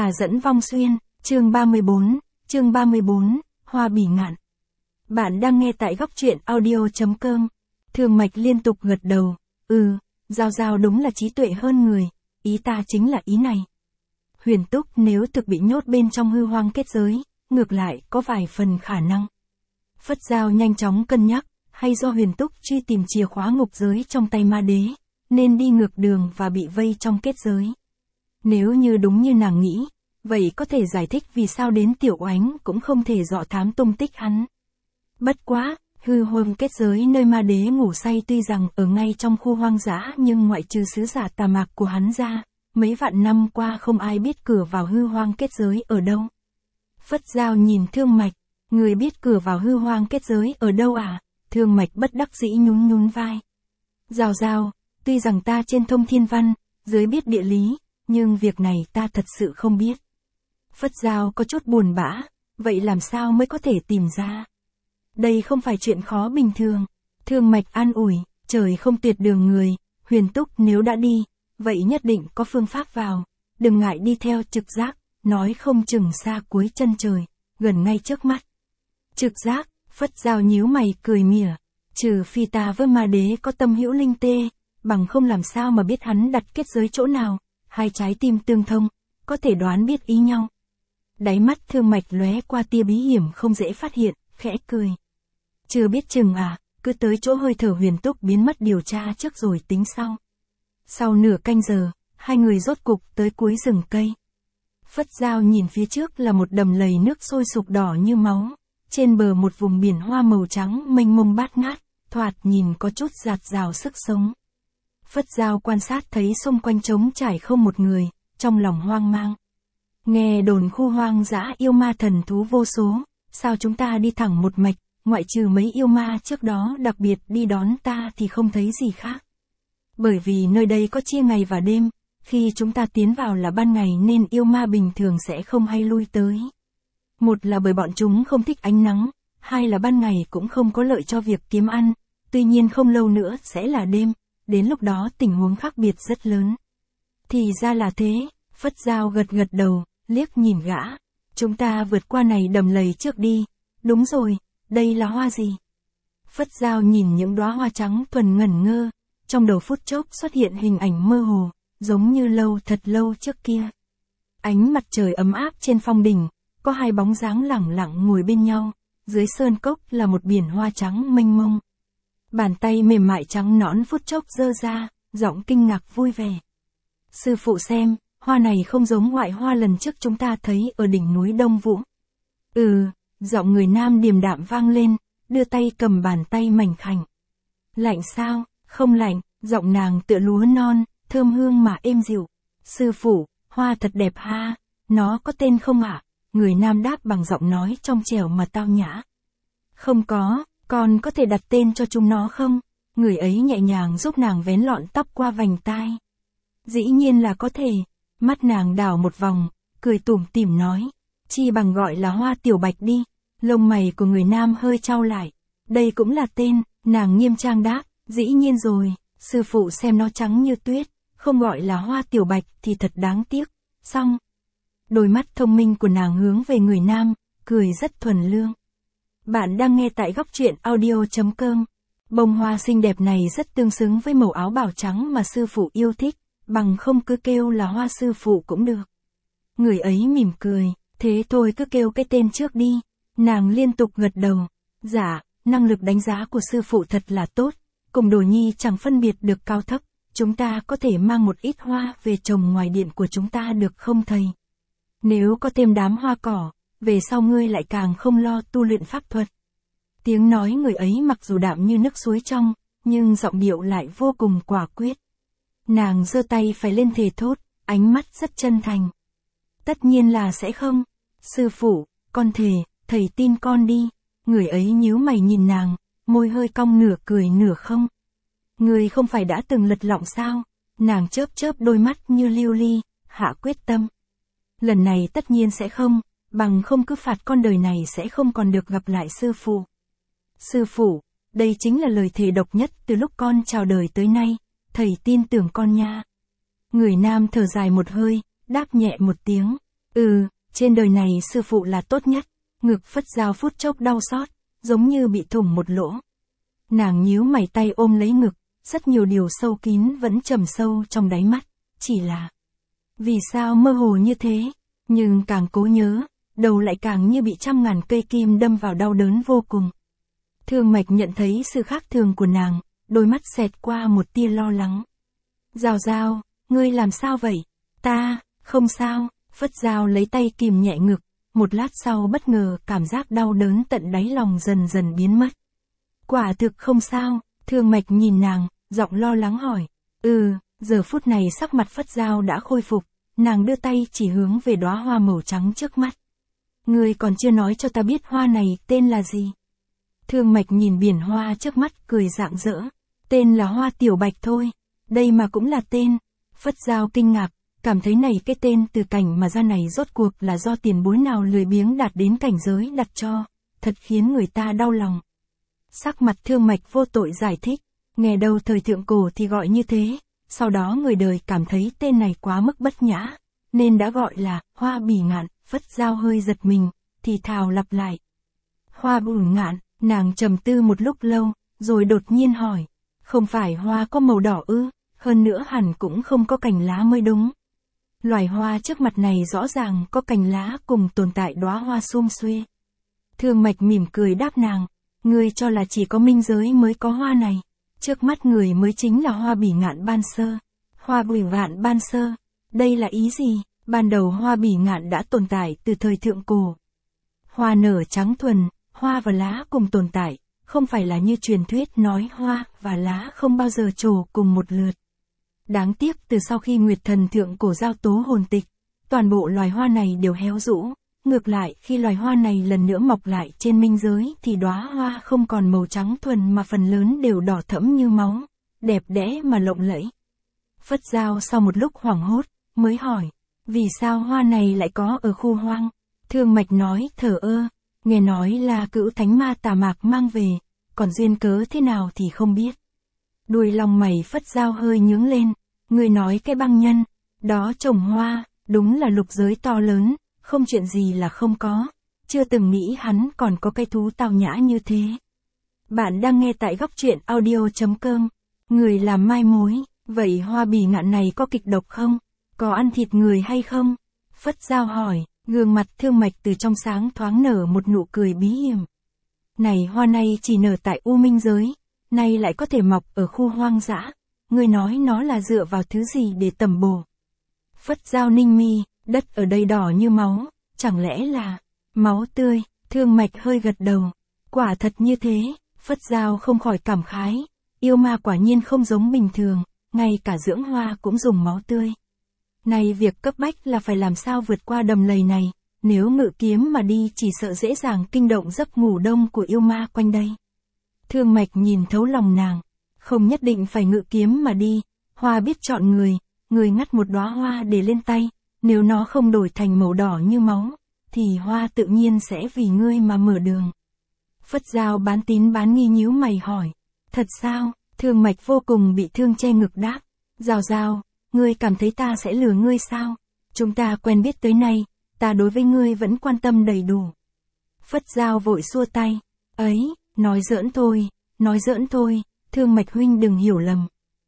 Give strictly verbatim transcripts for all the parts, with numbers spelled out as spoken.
Tà dẫn vong xuyên, chương ba mươi bốn, chương ba mươi bốn, Hoa bỉ ngạn. Bạn đang nghe tại góc truyện audio chấm com. Thường Mạch liên tục gật đầu, ừ, Giao Giao đúng là trí tuệ hơn người, ý ta chính là ý này. Huyền Túc nếu thực bị nhốt bên trong hư hoang kết giới, ngược lại có vài phần khả năng. Phất Giao nhanh chóng cân nhắc, hay do Huyền Túc truy tìm chìa khóa ngục giới trong tay ma đế, nên đi ngược đường và bị vây trong kết giới. Nếu như đúng như nàng nghĩ, vậy có thể giải thích vì sao đến Tiểu Oánh cũng không thể dọ thám tung tích hắn. Bất quá, hư hoang kết giới nơi ma đế ngủ say tuy rằng ở ngay trong khu hoang dã nhưng ngoại trừ sứ giả tà mạc của hắn ra, mấy vạn năm qua không ai biết cửa vào hư hoang kết giới ở đâu. Phất Giao nhìn Thương Mạch, người biết cửa vào hư hoang kết giới ở đâu à? Thương Mạch bất đắc dĩ nhún nhún vai. Giao Giao, tuy rằng ta trên thông thiên văn, dưới biết địa lý, nhưng việc này ta thật sự không biết. Phất Giao có chút buồn bã, vậy làm sao mới có thể tìm ra? Đây không phải chuyện khó bình thường. Thương Mạch an ủi, trời không tuyệt đường người, Huyền Túc nếu đã đi, vậy nhất định có phương pháp vào, đừng ngại đi theo trực giác, nói không chừng xa cuối chân trời, gần ngay trước mắt. Trực giác, Phất Giao nhíu mày cười mỉa, trừ phi ta với ma đế có tâm hữu linh tê, bằng không làm sao mà biết hắn đặt kết giới chỗ nào, hai trái tim tương thông, có thể đoán biết ý nhau. Đáy mắt Thương Mạch lóe qua tia bí hiểm không dễ phát hiện, khẽ cười. Chưa biết chừng à, cứ tới chỗ hơi thở Huyền Túc biến mất điều tra trước rồi tính sau. Sau nửa canh giờ, hai người rốt cục tới cuối rừng cây. Phất Giao nhìn phía trước là một đầm lầy nước sôi sục đỏ như máu, trên bờ một vùng biển hoa màu trắng mênh mông bát ngát, thoạt nhìn có chút dạt dào sức sống. Phất Giao quan sát thấy xung quanh trống trải không một người, trong lòng hoang mang. Nghe đồn khu hoang dã yêu ma thần thú vô số, sao chúng ta đi thẳng một mạch, ngoại trừ mấy yêu ma trước đó đặc biệt đi đón ta thì không thấy gì khác. Bởi vì nơi đây có chia ngày và đêm, khi chúng ta tiến vào là ban ngày nên yêu ma bình thường sẽ không hay lui tới. Một là bởi bọn chúng không thích ánh nắng, hai là ban ngày cũng không có lợi cho việc kiếm ăn, tuy nhiên không lâu nữa sẽ là đêm, đến lúc đó tình huống khác biệt rất lớn. Thì ra là thế, Phất Giao gật gật đầu, liếc nhìn gã. Chúng ta vượt qua này đầm lầy trước đi. Đúng rồi, đây là hoa gì? Phất Giao nhìn những đóa hoa trắng thuần ngẩn ngơ, trong đầu phút chốc xuất hiện hình ảnh mơ hồ, giống như lâu thật lâu trước kia. Ánh mặt trời ấm áp trên phong đỉnh, có hai bóng dáng lẳng lặng ngồi bên nhau, dưới sơn cốc là một biển hoa trắng mênh mông. Bàn tay mềm mại trắng nõn phút chốc giơ ra, giọng kinh ngạc vui vẻ. Sư phụ xem, hoa này không giống ngoại hoa lần trước chúng ta thấy ở đỉnh núi Đông Vũ. Ừ, giọng người nam điềm đạm vang lên, đưa tay cầm bàn tay mảnh khảnh. Lạnh sao? Không lạnh, giọng nàng tựa lúa non, thơm hương mà êm dịu. Sư phụ, hoa thật đẹp ha, nó có tên không ạ? Người nam đáp bằng giọng nói trong trẻo mà tao nhã. Không có, con có thể đặt tên cho chúng nó không? Người ấy nhẹ nhàng giúp nàng vén lọn tóc qua vành tai. Dĩ nhiên là có thể. Mắt nàng đảo một vòng, cười tủm tỉm nói. Chi bằng gọi là hoa tiểu bạch đi. Lông mày của người nam hơi chau lại. Đây cũng là tên, nàng nghiêm trang đáp. Dĩ nhiên rồi, sư phụ xem nó trắng như tuyết. Không gọi là hoa tiểu bạch thì thật đáng tiếc. Xong. Đôi mắt thông minh của nàng hướng về người nam, cười rất thuần lương. Bạn đang nghe tại góc truyện audio chấm com. Bông hoa xinh đẹp này rất tương xứng với màu áo bào trắng mà sư phụ yêu thích, bằng không cứ kêu là hoa sư phụ cũng được. Người ấy mỉm cười, thế thôi cứ kêu cái tên trước đi. Nàng liên tục gật đầu. Dạ, năng lực đánh giá của sư phụ thật là tốt, cùng đồ nhi chẳng phân biệt được cao thấp, chúng ta có thể mang một ít hoa về trồng ngoài điện của chúng ta được không thầy? Nếu có thêm đám hoa cỏ, về sau ngươi lại càng không lo tu luyện pháp thuật. Tiếng nói người ấy mặc dù đạm như nước suối trong, nhưng giọng điệu lại vô cùng quả quyết. Nàng giơ tay phải lên thề thốt, ánh mắt rất chân thành. Tất nhiên là sẽ không. Sư phụ, con thề, thầy tin con đi. Người ấy nhíu mày nhìn nàng, môi hơi cong nửa cười nửa không. Người không phải đã từng lật lọng sao? Nàng chớp chớp đôi mắt như lưu ly, hạ quyết tâm. Lần này tất nhiên sẽ không, bằng không cứ phạt con đời này sẽ không còn được gặp lại sư phụ. Sư phụ, đây chính là lời thề độc nhất từ lúc con chào đời tới nay, thầy tin tưởng con nha. Người nam thở dài một hơi, đáp nhẹ một tiếng. Ừ, trên đời này sư phụ là tốt nhất. Ngực Phất Dao phút chốc đau xót, giống như bị thủng một lỗ. Nàng nhíu mày tay ôm lấy ngực, rất nhiều điều sâu kín vẫn trầm sâu trong đáy mắt, chỉ là vì sao mơ hồ như thế, nhưng càng cố nhớ, đầu lại càng như bị trăm ngàn cây kim đâm vào đau đớn vô cùng. Thương Mạch nhận thấy sự khác thường của nàng, đôi mắt xẹt qua một tia lo lắng. Dao Dao, ngươi làm sao vậy? Ta, không sao, Phất Dao lấy tay kìm nhẹ ngực, một lát sau bất ngờ cảm giác đau đớn tận đáy lòng dần dần biến mất. Quả thực không sao, Thương Mạch nhìn nàng, giọng lo lắng hỏi. Ừ, giờ phút này sắc mặt Phất Dao đã khôi phục, nàng đưa tay chỉ hướng về đóa hoa màu trắng trước mắt. Ngươi còn chưa nói cho ta biết hoa này tên là gì? Thương Mạch nhìn biển hoa trước mắt cười rạng rỡ. Tên là hoa tiểu bạch thôi, đây mà cũng là tên. Phất Dao kinh ngạc, cảm thấy này cái tên từ cảnh mà ra này rốt cuộc là do tiền bối nào lười biếng đạt đến cảnh giới đặt cho, thật khiến người ta đau lòng. Sắc mặt Thương Mạch vô tội giải thích, nghe đâu thời thượng cổ thì gọi như thế, sau đó người đời cảm thấy tên này quá mức bất nhã, nên đã gọi là hoa bỉ ngạn. Phất Dao hơi giật mình, thì thào lặp lại. Hoa bỉ ngạn, nàng trầm tư một lúc lâu, rồi đột nhiên hỏi, không phải hoa có màu đỏ ư, hơn nữa hẳn cũng không có cành lá mới đúng. Loài hoa trước mặt này rõ ràng có cành lá cùng tồn tại đóa hoa sum xuê. Thương Mạch mỉm cười đáp nàng, ngươi cho là chỉ có minh giới mới có hoa này, trước mắt người mới chính là hoa bỉ ngạn ban sơ. Hoa bỉ ngạn ban sơ, đây là ý gì? Ban đầu hoa bỉ ngạn đã tồn tại từ thời thượng cổ. Hoa nở trắng thuần, hoa và lá cùng tồn tại, không phải là như truyền thuyết nói hoa và lá không bao giờ trổ cùng một lượt. Đáng tiếc từ sau khi Nguyệt Thần thượng cổ giao tố hồn tịch, toàn bộ loài hoa này đều héo rũ, ngược lại khi loài hoa này lần nữa mọc lại trên minh giới thì đóa hoa không còn màu trắng thuần mà phần lớn đều đỏ thẫm như máu, đẹp đẽ mà lộng lẫy. Phất Dao sau một lúc hoảng hốt, mới hỏi, vì sao hoa này lại có ở khu hoang? Thương Mạch nói thở ơ, nghe nói là cữu thánh ma Tà Mạc mang về, còn duyên cớ thế nào thì không biết. Đuôi lòng mày Phất Dao hơi nhướng lên, người nói cái băng nhân, đó trồng hoa, đúng là lục giới to lớn, không chuyện gì là không có, chưa từng nghĩ hắn còn có cái thú tào nhã như thế. Bạn đang nghe tại góc truyện audio chấm com, người làm mai mối, vậy hoa bỉ ngạn này có kịch độc không? Có ăn thịt người hay không? Phất Dao hỏi, gương mặt Thương Mạch từ trong sáng thoáng nở một nụ cười bí hiểm. Này hoa này chỉ nở tại U Minh giới, nay lại có thể mọc ở khu hoang dã, ngươi nói nó là dựa vào thứ gì để tẩm bổ? Phất Dao ninh mi, đất ở đây đỏ như máu, chẳng lẽ là máu tươi? Thương Mạch hơi gật đầu, quả thật như thế. Phất Dao không khỏi cảm khái, yêu ma quả nhiên không giống bình thường, ngay cả dưỡng hoa cũng dùng máu tươi. Này việc cấp bách là phải làm sao vượt qua đầm lầy này, nếu ngự kiếm mà đi chỉ sợ dễ dàng kinh động giấc ngủ đông của yêu ma quanh đây. Thương Mạch nhìn thấu lòng nàng, không nhất định phải ngự kiếm mà đi, hoa biết chọn người, người ngắt một đóa hoa để lên tay, nếu nó không đổi thành màu đỏ như máu, thì hoa tự nhiên sẽ vì ngươi mà mở đường. Phất Dao bán tín bán nghi nhíu mày hỏi, thật sao? Thương Mạch vô cùng bị thương che ngực đáp, Dao Dao, ngươi cảm thấy ta sẽ lừa ngươi sao? Chúng ta quen biết tới nay, ta đối với ngươi vẫn quan tâm đầy đủ. Phất Dao vội xua tay, ấy, nói giỡn thôi, nói giỡn thôi, Thương Mạch huynh đừng hiểu lầm.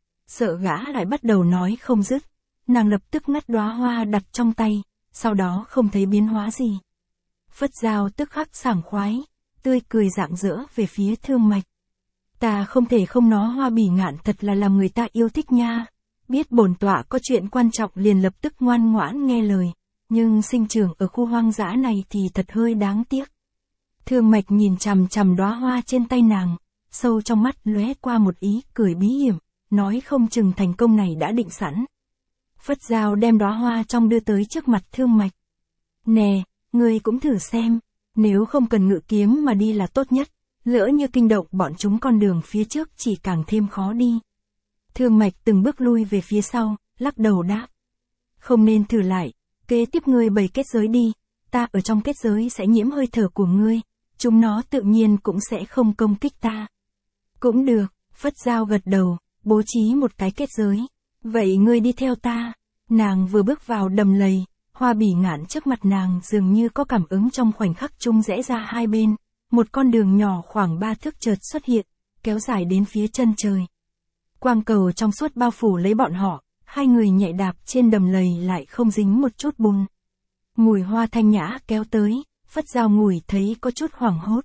Sợ gã lại bắt đầu nói không dứt, nàng lập tức ngắt đóa hoa đặt trong tay, sau đó không thấy biến hóa gì. Phất Dao tức khắc sảng khoái, tươi cười rạng rỡ về phía Thương Mạch. Ta không thể không nói hoa bỉ ngạn thật là làm người ta yêu thích nha. Biết bổn tọa có chuyện quan trọng liền lập tức ngoan ngoãn nghe lời, nhưng sinh trưởng ở khu hoang dã này thì thật hơi đáng tiếc. Thương Mạch nhìn chằm chằm đóa hoa trên tay nàng, sâu trong mắt lóe qua một ý cười bí hiểm, nói không chừng thành công này đã định sẵn. Phất Dao đem đóa hoa trong đưa tới trước mặt Thương Mạch. Nè, ngươi cũng thử xem, nếu không cần ngự kiếm mà đi là tốt nhất, lỡ như kinh động bọn chúng con đường phía trước chỉ càng thêm khó đi. Thương Mạch từng bước lui về phía sau, lắc đầu đáp. Không nên thử lại, kế tiếp ngươi bày kết giới đi, ta ở trong kết giới sẽ nhiễm hơi thở của ngươi, chúng nó tự nhiên cũng sẽ không công kích ta. Cũng được, Phất Dao gật đầu, bố trí một cái kết giới. Vậy ngươi đi theo ta. Nàng vừa bước vào đầm lầy, Hoa bỉ ngạn trước mặt nàng dường như có cảm ứng trong khoảnh khắc chung rẽ ra hai bên, một con đường nhỏ khoảng ba thước chợt xuất hiện, kéo dài đến phía chân trời. Quang cầu trong suốt bao phủ lấy bọn họ, hai người nhẹ đạp trên đầm lầy lại không dính một chút bùn. Mùi hoa thanh nhã kéo tới, Phất Dao ngửi thấy có chút hoảng hốt.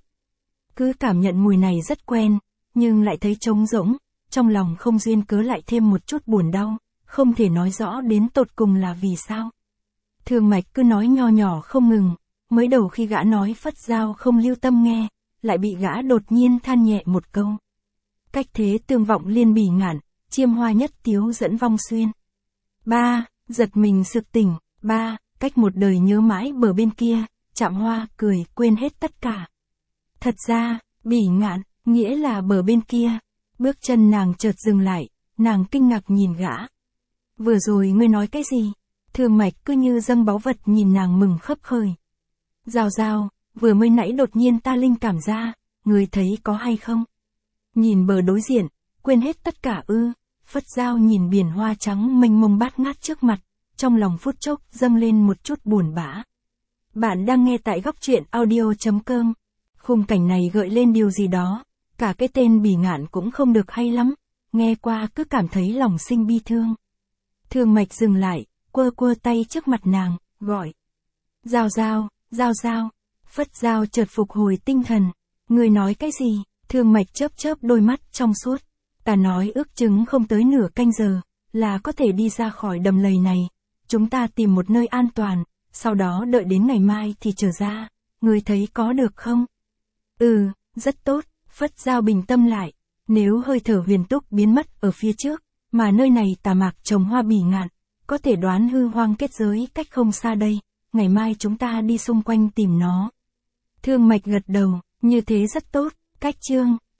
Cứ cảm nhận mùi này rất quen, nhưng lại thấy trống rỗng, trong lòng không duyên cớ lại thêm một chút buồn đau, không thể nói rõ đến tột cùng là vì sao. Thương Mạch cứ nói nho nhỏ không ngừng, mới đầu khi gã nói Phất Dao không lưu tâm nghe, lại bị gã đột nhiên than nhẹ một câu. Cách thế tương vọng liên bỉ ngạn, chiêm hoa nhất tiếu dẫn vong xuyên. Ba, giật mình sực tỉnh, ba, cách một đời nhớ mãi bờ bên kia, chạm hoa cười quên hết tất cả. Thật ra, bỉ ngạn, nghĩa là bờ bên kia. Bước chân nàng chợt dừng lại, nàng kinh ngạc nhìn gã. Vừa rồi ngươi nói cái gì? Thương Mạch cứ như dâng báu vật nhìn nàng mừng khấp khởi. Giao Giao, vừa mới nãy đột nhiên ta linh cảm ra, ngươi thấy có hay không? Nhìn bờ đối diện, quên hết tất cả ư? Phất Dao nhìn biển hoa trắng mênh mông bát ngát trước mặt, trong lòng phút chốc dâng lên một chút buồn bã. Bạn đang nghe tại góc truyện audio chấm com. Khung cảnh này gợi lên điều gì đó, cả cái tên bỉ ngạn cũng không được hay lắm, nghe qua cứ cảm thấy lòng sinh bi thương. Thương Mạch dừng lại, quơ quơ tay trước mặt nàng, gọi. Giao Giao, Giao Giao. Phất Dao chợt phục hồi tinh thần. Người nói cái gì? Thương Mạch chớp chớp đôi mắt trong suốt. Ta nói ước chừng không tới nửa canh giờ, là có thể đi ra khỏi đầm lầy này. Chúng ta tìm một nơi an toàn, sau đó đợi đến ngày mai thì trở ra. Người thấy có được không? Ừ, rất tốt. Phất Dao bình tâm lại. Nếu hơi thở huyền túc biến mất ở phía trước, mà nơi này tà mạc trồng hoa bỉ ngạn, có thể đoán hư hoang kết giới cách không xa đây. Ngày mai chúng ta đi xung quanh tìm nó. Thương Mạch gật đầu, như thế rất tốt. Cách chương